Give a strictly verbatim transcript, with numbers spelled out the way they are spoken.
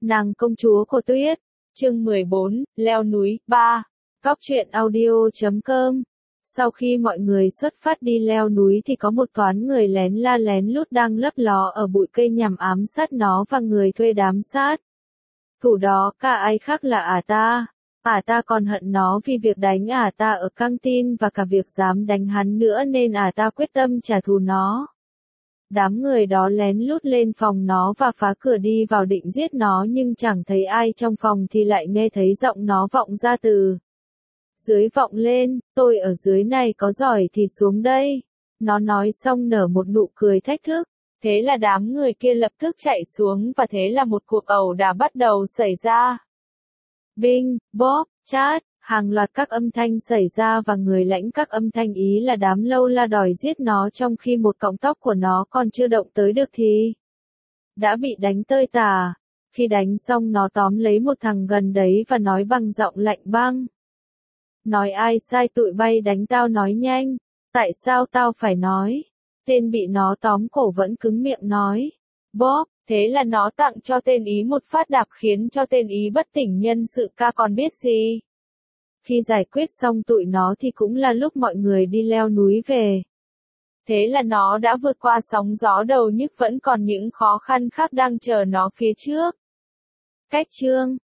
Nàng công chúa của tuyết, chương mười bốn, leo núi, ba, Góc truyện audio chấm com. Sau khi mọi người xuất phát đi leo núi thì có một toán người lén la lén lút đang lấp ló ở bụi cây nhằm ám sát nó và người thuê đám sát. Thủ đó cả ai khác là ả ta. Ả ta còn hận nó vì việc đánh ả ta ở căng tin và cả việc dám đánh hắn nữa nên ả ta quyết tâm trả thù nó. Đám người đó lén lút lên phòng nó và phá cửa đi vào định giết nó nhưng chẳng thấy ai trong phòng thì lại nghe thấy giọng nó vọng ra từ dưới vọng lên, tôi ở dưới này có giỏi thì xuống đây. Nó nói xong nở một nụ cười thách thức. Thế là đám người kia lập tức chạy xuống và thế là một cuộc ẩu đả bắt đầu xảy ra. Bing, bóp, chát, hàng loạt các âm thanh xảy ra và người lãnh các âm thanh ý là đám lâu la đòi giết nó trong khi một cọng tóc của nó còn chưa động tới được thì đã bị đánh tơi tả. Khi đánh xong nó tóm lấy một thằng gần đấy và nói bằng giọng lạnh băng. Nói ai sai tụi bay đánh tao nói nhanh, tại sao tao phải nói? Tên bị nó tóm cổ vẫn cứng miệng nói. Bóp, thế là nó tặng cho tên ý một phát đạp khiến cho tên ý bất tỉnh nhân sự ca còn biết gì. Khi giải quyết xong tụi nó thì cũng là lúc mọi người đi leo núi về. Thế là nó đã vượt qua sóng gió đầu nhưng vẫn còn những khó khăn khác đang chờ nó phía trước. Cách chương